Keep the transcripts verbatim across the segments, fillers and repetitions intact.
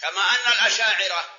كما أن الأشاعرة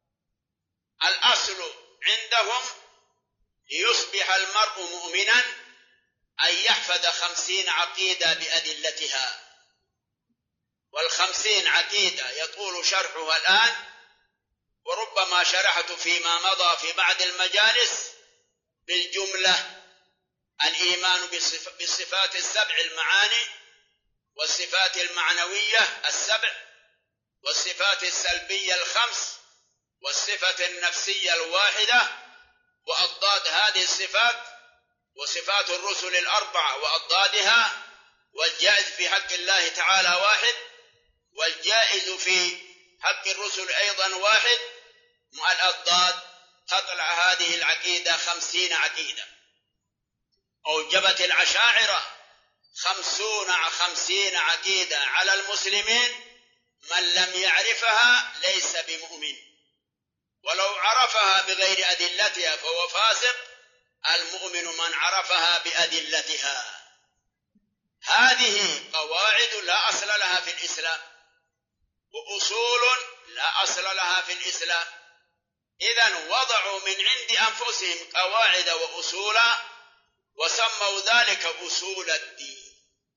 الأصل عندهم ليصبح المرء مؤمنا أن يحفظ خمسين عقيدة بأدلتها، والخمسين عقيدة يطول شرحها الآن، وربما شرحت فيما مضى في بعض المجالس بالجملة: الإيمان بالصفات السبع المعاني، والصفات المعنوية السبع، والصفات السلبية الخمس، والصفة النفسية الواحدة وأضداد هذه الصفات، وصفات الرسل الأربعة وأضدادها، والجائز في حق الله تعالى واحد، والجائز في حق الرسل أيضا واحد، مع الأضداد تطلع هذه العقيدة خمسين عقيدة. أوجبت الأشاعرة خمسون خمسين عقيدة على المسلمين، من لم يعرفها ليس بمؤمن، ولو عرفها بغير أدلتها فهو فاسق. المؤمن من عرفها بأدلتها. هذه قواعد لا أصل لها في الإسلام، وأصول لا أصل لها في الإسلام. إذن وضعوا من عند أنفسهم قواعد وأصولا وسموا ذلك أصول الدين.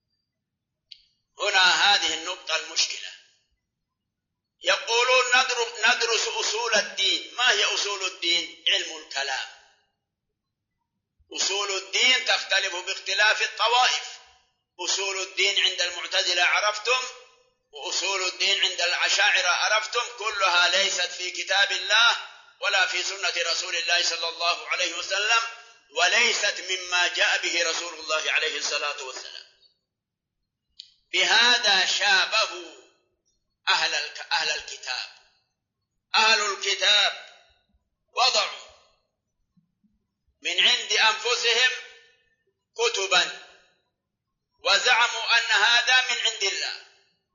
هنا هذه النقطة المشكلة. يقولون ندرس أصول الدين. ما هي أصول الدين؟ علم الكلام. أصول الدين تختلف باختلاف الطوائف. أصول الدين عند المعتزلة عرفتم، وأصول الدين عند الأشاعرة عرفتم. كلها ليست في كتاب الله ولا في سنة رسول الله صلى الله عليه وسلم، وليست مما جاء به رسول الله عليه الصلاة والسلام. بهذا شابهوا أهل أهل الكتاب. أهل الكتاب وضعوا من عند أنفسهم كتبا وزعموا أن هذا من عند الله.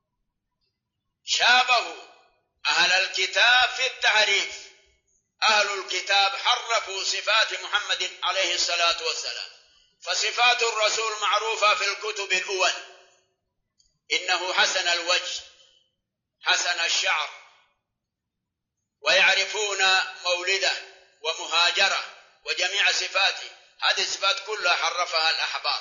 شابهوا أهل الكتاب في التحريف. أهل الكتاب حرفوا صفات محمد عليه الصلاة والسلام، فصفات الرسول معروفة في الكتب الأول: إنه حسن الوجه، حسن الشعر، ويعرفون مولده ومهاجره وجميع صفاته. هذه الصفات كلها حرفها الأحبار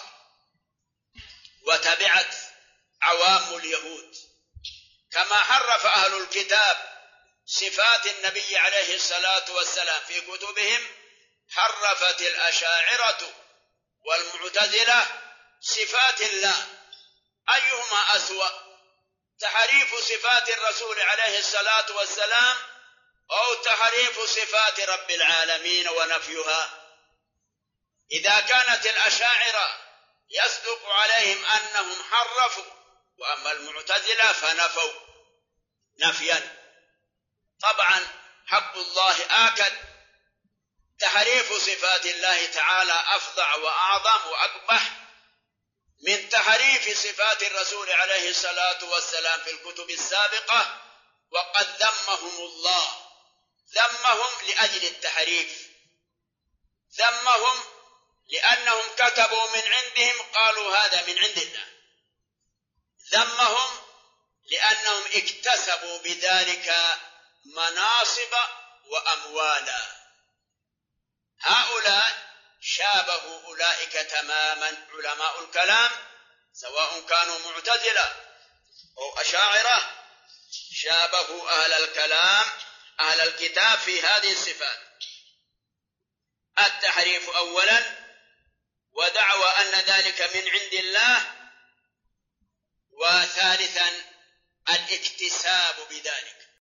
وتبعت عوام اليهود. كما حرف أهل الكتاب صفات النبي عليه الصلاة والسلام في كتبهم، حرفت الأشاعرة والمعتزلة صفات الله. أيهما أسوأ؟ تحريف صفات الرسول عليه الصلاة والسلام أو تحريف صفات رب العالمين ونفيها؟ إذا كانت الأشاعرة يصدق عليهم أنهم حرفوا، وأما المعتزلة فنفوا نفيا. طبعا حق الله آكد. تحريف صفات الله تعالى أفظع وأعظم وأقبح من تحريف صفات الرسول عليه الصلاة والسلام في الكتب السابقة، وقد ذمهم الله. ذمهم لأجل التحريف، ذمهم لأنهم كتبوا من عندهم قالوا هذا من عند الله، ذمهم لأنهم اكتسبوا بذلك مناصب وأموالا. هؤلاء شابهوا أولئك تماما. علماء الكلام سواء كانوا معتزلة أو أشاعرة شابهوا أهل الكلام أهل الكتاب في هذه الصفات: التحريف أولا، ودعوى أن ذلك من عند الله، وثالثا الاكتساب بذلك.